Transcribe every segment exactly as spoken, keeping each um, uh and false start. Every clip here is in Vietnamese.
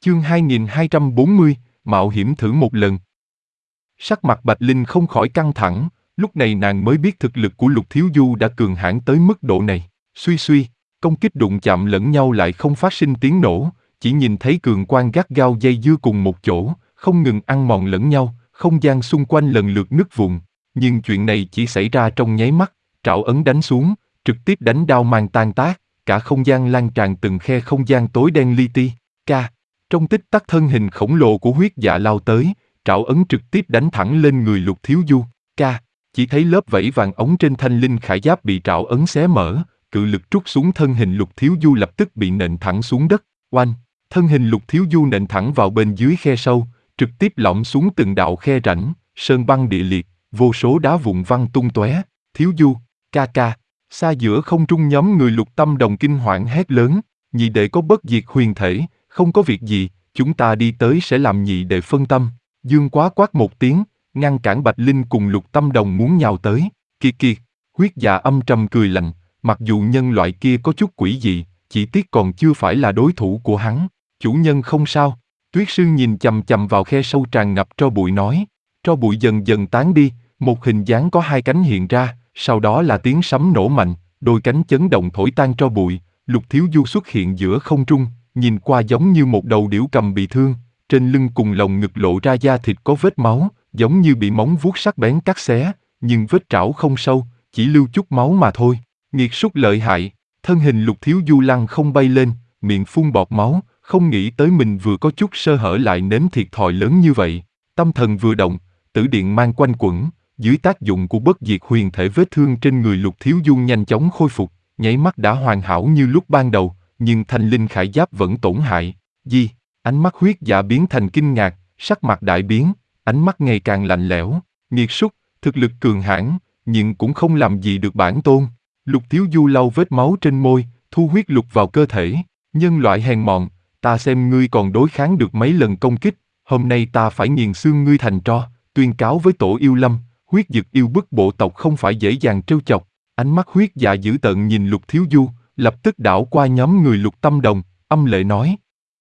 Chương hai nghìn hai trăm bốn mươi, mạo hiểm thử một lần. Sắc mặt Bạch Linh không khỏi căng thẳng, lúc này nàng mới biết thực lực của Lục Thiếu Du đã cường hãn tới mức độ này. Suy suy, công kích đụng chạm lẫn nhau lại không phát sinh tiếng nổ, chỉ nhìn thấy cường quang gắt gao dây dưa cùng một chỗ, không ngừng ăn mòn lẫn nhau, không gian xung quanh lần lượt nứt vụn. Nhưng chuyện này chỉ xảy ra trong nháy mắt, trảo ấn đánh xuống, trực tiếp đánh đao mang tan tác, cả không gian lan tràn từng khe không gian tối đen li ti. Ca. Trong tích tắc thân hình khổng lồ của huyết dạ lao tới, trảo ấn trực tiếp đánh thẳng lên người Lục Thiếu Du. Ca. Chỉ thấy lớp vảy vàng ống trên thanh linh khải giáp bị trảo ấn xé mở, cự lực trút xuống thân hình Lục Thiếu Du lập tức bị nện thẳng xuống đất. Oanh! Thân hình Lục Thiếu Du nện thẳng vào bên dưới khe sâu, trực tiếp lõm xuống từng đạo khe rãnh, sơn băng địa liệt, vô số đá vụn văng tung tóe. Thiếu Du, ca ca. Xa giữa không trung nhóm người Lục Tâm Đồng kinh hoảng hét lớn, nhị đệ có bất diệt huyền thể, không có việc gì, chúng ta đi tới sẽ làm nhị đệ phân tâm. Dương Quá quát một tiếng, ngăn cản Bạch Linh cùng Lục Tâm Đồng muốn nhào tới. Kiệt kiệt, huyết dạ âm trầm cười lạnh, mặc dù nhân loại kia có chút quỷ dị, chỉ tiếc còn chưa phải là đối thủ của hắn. Chủ nhân không sao. Tuyết Sư nhìn chằm chằm vào khe sâu tràn ngập tro bụi nói. Tro bụi dần dần tán đi, một hình dáng có hai cánh hiện ra, sau đó là tiếng sấm nổ mạnh, đôi cánh chấn động thổi tan tro bụi. Lục Thiếu Du xuất hiện giữa không trung, nhìn qua giống như một đầu điểu cầm bị thương, trên lưng cùng lồng ngực lộ ra da thịt có vết máu, giống như bị móng vuốt sắc bén cắt xé, nhưng vết trảo không sâu, chỉ lưu chút máu mà thôi. Nghiệt súc lợi hại, thân hình Lục Thiếu Du lăn không bay lên, miệng phun bọt máu, không nghĩ tới mình vừa có chút sơ hở lại nếm thiệt thòi lớn như vậy. Tâm thần vừa động, tử điện mang quanh quẩn, dưới tác dụng của bất diệt huyền thể vết thương trên người Lục Thiếu Du nhanh chóng khôi phục, nháy mắt đã hoàn hảo như lúc ban đầu, nhưng thanh linh khải giáp vẫn tổn hại. Gì? Ánh mắt huyết dạ biến thành kinh ngạc, sắc mặt đại biến, ánh mắt ngày càng lạnh lẽo. Nghiệt súc, thực lực cường hãn, nhưng cũng không làm gì được bản tôn. Lục Thiếu Du lau vết máu trên môi, thu huyết lục vào cơ thể. Nhân loại hèn mọn, ta xem ngươi còn đối kháng được mấy lần công kích, hôm nay ta phải nghiền xương ngươi thành tro, tuyên cáo với tổ yêu lâm, huyết dực yêu bức bộ tộc không phải dễ dàng trêu chọc. Ánh mắt huyết dạ dữ tợn nhìn Lục Thiếu Du, lập tức đảo qua nhóm người Lục Tâm Đồng, âm lệ nói.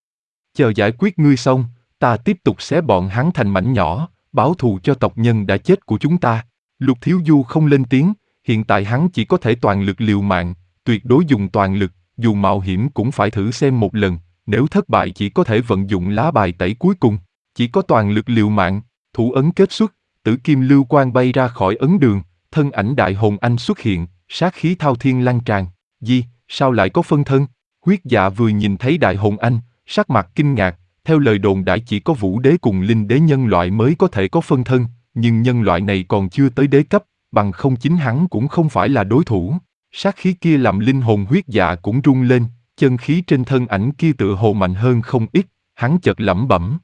Chờ giải quyết ngươi xong, ta tiếp tục xé bọn hắn thành mảnh nhỏ, báo thù cho tộc nhân đã chết của chúng ta. Lục Thiếu Du không lên tiếng, hiện tại hắn chỉ có thể toàn lực liều mạng, tuyệt đối dùng toàn lực, dù mạo hiểm cũng phải thử xem một lần, nếu thất bại chỉ có thể vận dụng lá bài tẩy cuối cùng. Chỉ có toàn lực liều mạng, thủ ấn kết xuất, tử kim lưu quang bay ra khỏi ấn đường, thân ảnh đại hồn anh xuất hiện, sát khí thao thiên lan tràn. Gì, sao lại có phân thân? Huyết dạ vừa nhìn thấy đại hồn anh, sắc mặt kinh ngạc, theo lời đồn đãi chỉ có vũ đế cùng linh đế nhân loại mới có thể có phân thân, nhưng nhân loại này còn chưa tới đế cấp, bằng không chính hắn cũng không phải là đối thủ. Sát khí kia làm linh hồn huyết dạ cũng rung lên, chân khí trên thân ảnh kia tựa hồ mạnh hơn không ít, hắn chợt lẩm bẩm.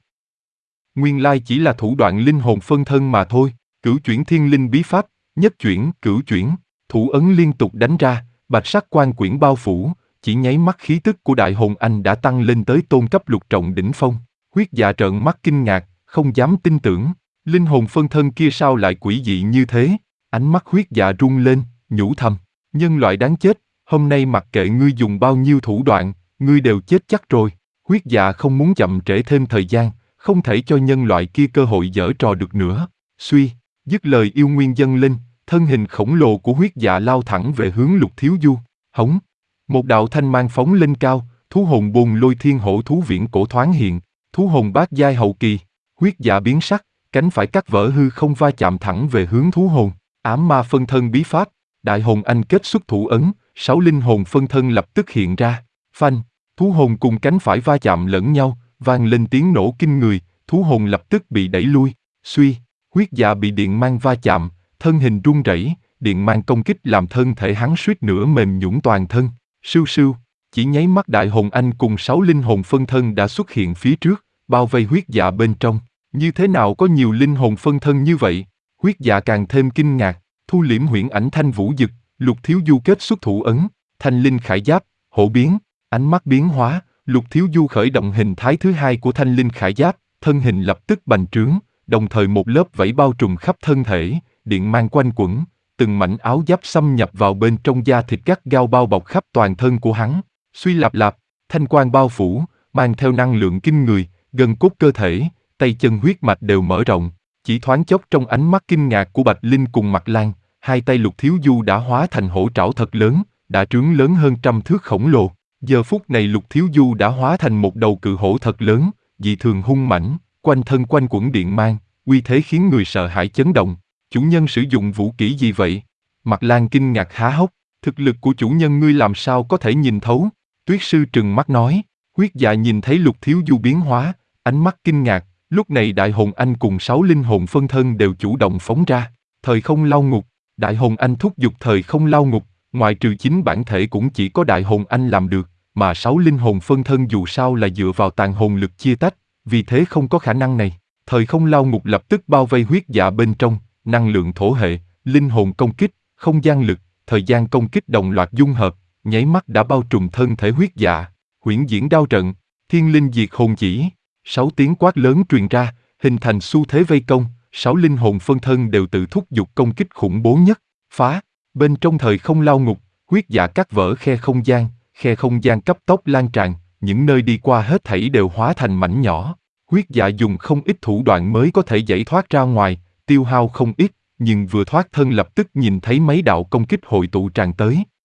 Nguyên lai chỉ là thủ đoạn linh hồn phân thân mà thôi. Cửu chuyển thiên linh bí pháp, nhất chuyển, cửu chuyển, thủ ấn liên tục đánh ra, bạch sắc quang quyển bao phủ, chỉ nháy mắt khí tức của đại hồn anh đã tăng lên tới tôn cấp lục trọng đỉnh phong. Huyết dạ trợn mắt kinh ngạc, không dám tin tưởng, linh hồn phân thân kia sao lại quỷ dị như thế? Ánh mắt huyết dạ rung lên, nhủ thầm, nhân loại đáng chết, hôm nay mặc kệ ngươi dùng bao nhiêu thủ đoạn, ngươi đều chết chắc rồi. Huyết dạ không muốn chậm trễ thêm thời gian, không thể cho nhân loại kia cơ hội giở trò được nữa. Suy, dứt lời yêu nguyên dâng lên, thân hình khổng lồ của huyết dạ lao thẳng về hướng Lục Thiếu Du. Hống! Một đạo thanh mang phóng lên cao, thú hồn bồn lôi thiên hổ thú viễn cổ thoáng hiện, thú hồn bát giai hậu kỳ. Huyết dạ biến sắc, cánh phải cắt vỡ hư không va chạm thẳng về hướng thú hồn. Ám ma phân thân bí pháp, đại hồn anh kết xuất thủ ấn, sáu linh hồn phân thân lập tức hiện ra. Phanh! Thú hồn cùng cánh phải va chạm lẫn nhau, vang lên tiếng nổ kinh người, thú hồn lập tức bị đẩy lui. Suy! Huyết dạ bị điện mang va chạm, thân hình run rẩy, điện mang công kích làm thân thể hắn suýt nữa mềm nhũn toàn thân. Sưu sưu, chỉ nháy mắt đại hồn anh cùng sáu linh hồn phân thân đã xuất hiện phía trước, bao vây huyết dạ bên trong. Như thế nào có nhiều linh hồn phân thân như vậy? Huyết dạ càng thêm kinh ngạc, thu liễm huyễn ảnh thanh vũ dực, Lục Thiếu Du kết xuất thủ ấn, thanh linh khải giáp, hổ biến, ánh mắt biến hóa, Lục Thiếu Du khởi động hình thái thứ hai của thanh linh khải giáp, thân hình lập tức bành trướng, đồng thời một lớp vảy bao trùm khắp thân thể, điện mang quanh quẩn, từng mảnh áo giáp xâm nhập vào bên trong da thịt gắt gao bao bọc khắp toàn thân của hắn. Suy lạp lạp, thanh quang bao phủ, mang theo năng lượng kinh người, gân cốt cơ thể, tay chân huyết mạch đều mở rộng. Chỉ thoáng chốc trong ánh mắt kinh ngạc của Bạch Linh cùng Mạc Lan, hai tay Lục Thiếu Du đã hóa thành hổ trảo thật lớn, đã trướng lớn hơn trăm thước khổng lồ. Giờ phút này Lục Thiếu Du đã hóa thành một đầu cự hổ thật lớn, dị thường hung mãnh, quanh thân quanh quẩn điện mang, uy thế khiến người sợ hãi chấn động. Chủ nhân sử dụng vũ kỹ gì vậy? Mạc Lan kinh ngạc há hốc, thực lực của chủ nhân ngươi làm sao có thể nhìn thấu? Tuyết sư trừng mắt nói. Huyết Dạ nhìn thấy Lục Thiếu Du biến hóa, ánh mắt kinh ngạc. Lúc này Đại Hồn Anh cùng sáu linh hồn phân thân đều chủ động phóng ra. Thời không lao ngục, Đại Hồn Anh thúc giục thời không lao ngục, ngoại trừ chính bản thể cũng chỉ có Đại Hồn Anh làm được, mà sáu linh hồn phân thân dù sao là dựa vào tàn hồn lực chia tách, vì thế không có khả năng này. Thời không lao ngục lập tức bao vây Huyết Dạ bên trong, năng lượng thổ hệ, linh hồn công kích, không gian lực, thời gian công kích đồng loạt dung hợp, nháy mắt đã bao trùm thân thể Huyết Dạ. Huyễn diễn đao trận, thiên linh diệt hồn chỉ. Sáu tiếng quát lớn truyền ra, hình thành xu thế vây công, sáu linh hồn phân thân đều tự thúc giục công kích khủng bố nhất, phá. Bên trong thời không lao ngục, Huyết Dạ cắt vỡ khe không gian, khe không gian cấp tốc lan tràn, những nơi đi qua hết thảy đều hóa thành mảnh nhỏ. Huyết Dạ dùng không ít thủ đoạn mới có thể giải thoát ra ngoài, tiêu hao không ít, nhưng vừa thoát thân lập tức nhìn thấy mấy đạo công kích hội tụ tràn tới.